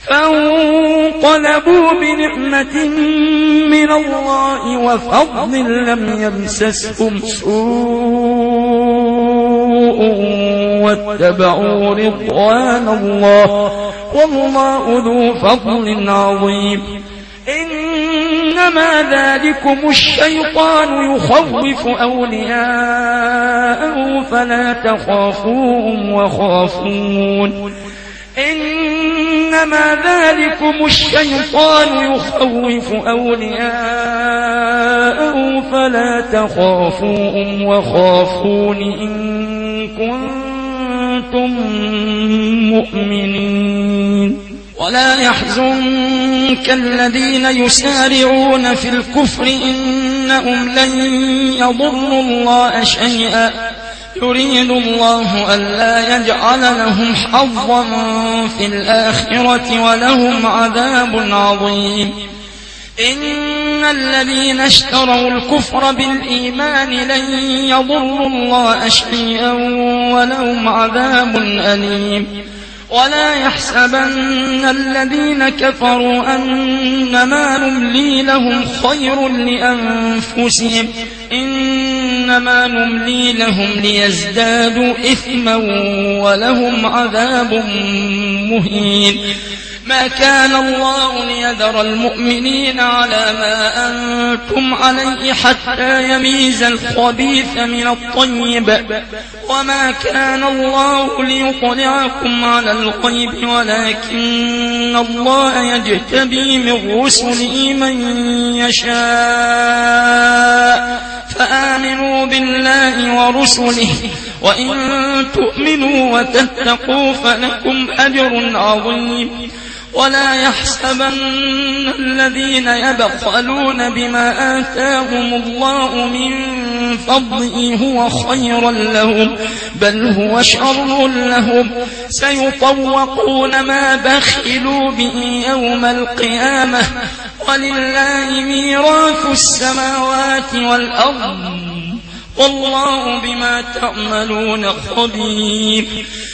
فانقلبوا بنعمة من الله وفضل لم يمسسهم سوء واتبعوا رضوان الله والله ذو فضل عظيم. إنما ذلكم الشيطان يخوف أولياءه فلا تخافوهم وخافون. إنما ذلكم الشيطان يخوف أولياءه فلا تخافوهم وخافون إن كنتم مؤمنين. ولا يحزنك الذين يسارعون في الكفر إنهم لن يضروا الله شيئا يريد الله ألا يجعل لهم حظا في الآخرة ولهم عذاب عظيم. إن الذين اشتروا الكفر بالإيمان لن يضروا الله شيئا ولهم عذاب أليم. ولا يحسبن الذين كفروا أنما نملي لهم خير لأنفسهم إنما نملي لهم ليزدادوا إثما ولهم عذاب مهين. ما كان الله ليذر المؤمنين على ما أنتم عليه حتى يميز الخبيث من الطيب وما كان الله ليطلعكم على الغيب ولكن الله يجتبي من رسله من يشاء فآمنوا بالله ورسله وإن تؤمنوا وتتقوا فلكم أجر عظيم. ولا يحسبن الذين يبخلون بما آتاهم الله من فضله هو خيرا لهم بل هو شر لهم سيطوقون ما بخلوا به يوم القيامة ولله ميراث السماوات والأرض والله بما تعملون خبير.